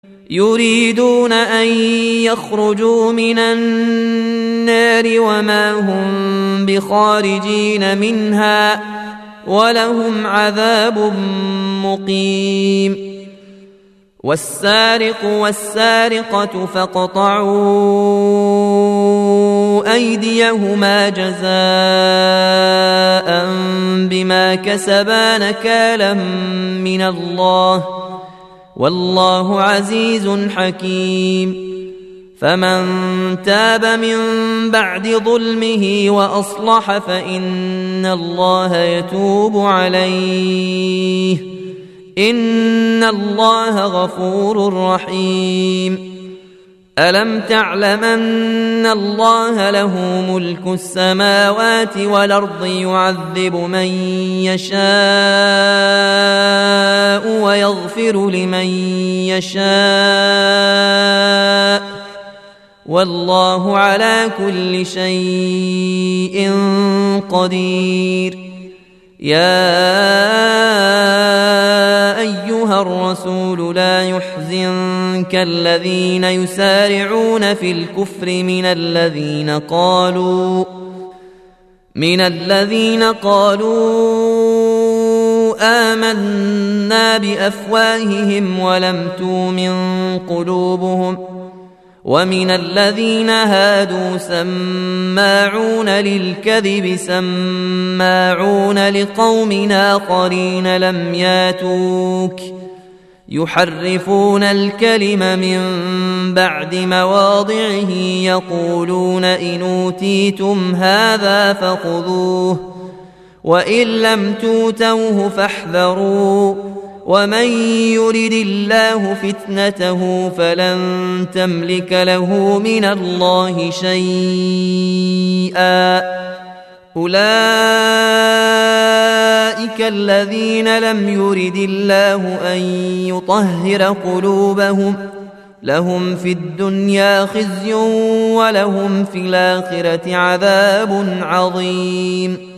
يريدون أن يخرجوا من النار وما هم بخارجين منها ولهم عذاب مقيم. والسارق والسارقة فاقطعوا أيديهما جزاء بما كسبا نكالا من الله والله عزيز حكيم. فمن تاب من بعد ظلمه وأصلح فإن الله يتوب عليه إن الله غفور رحيم. ألم تعلم أن الله له ملك السماوات والأرض يعذب من يشاء ويغفر لمن يشاء والله على كل شيء قدير. يا أيها الرسول لا يحزنك الذين يسارعون في الكفر من الذين قالوا آمنا بأفواههم ولم تؤمن قلوبهم ومن الذين هادوا سماعون للكذب سماعون لقوم آخرين لم ياتوك يحرفون الكلم من بعد مواضعه يقولون إن أوتيتم هذا فخذوه وإن لم توتوه فاحذروا ومن يرد الله فتنته فلن تملك له من الله شيئا. أولئك الذين لم يرد الله أن يطهر قلوبهم لهم في الدنيا خزي ولهم في الآخرة عذاب عظيم.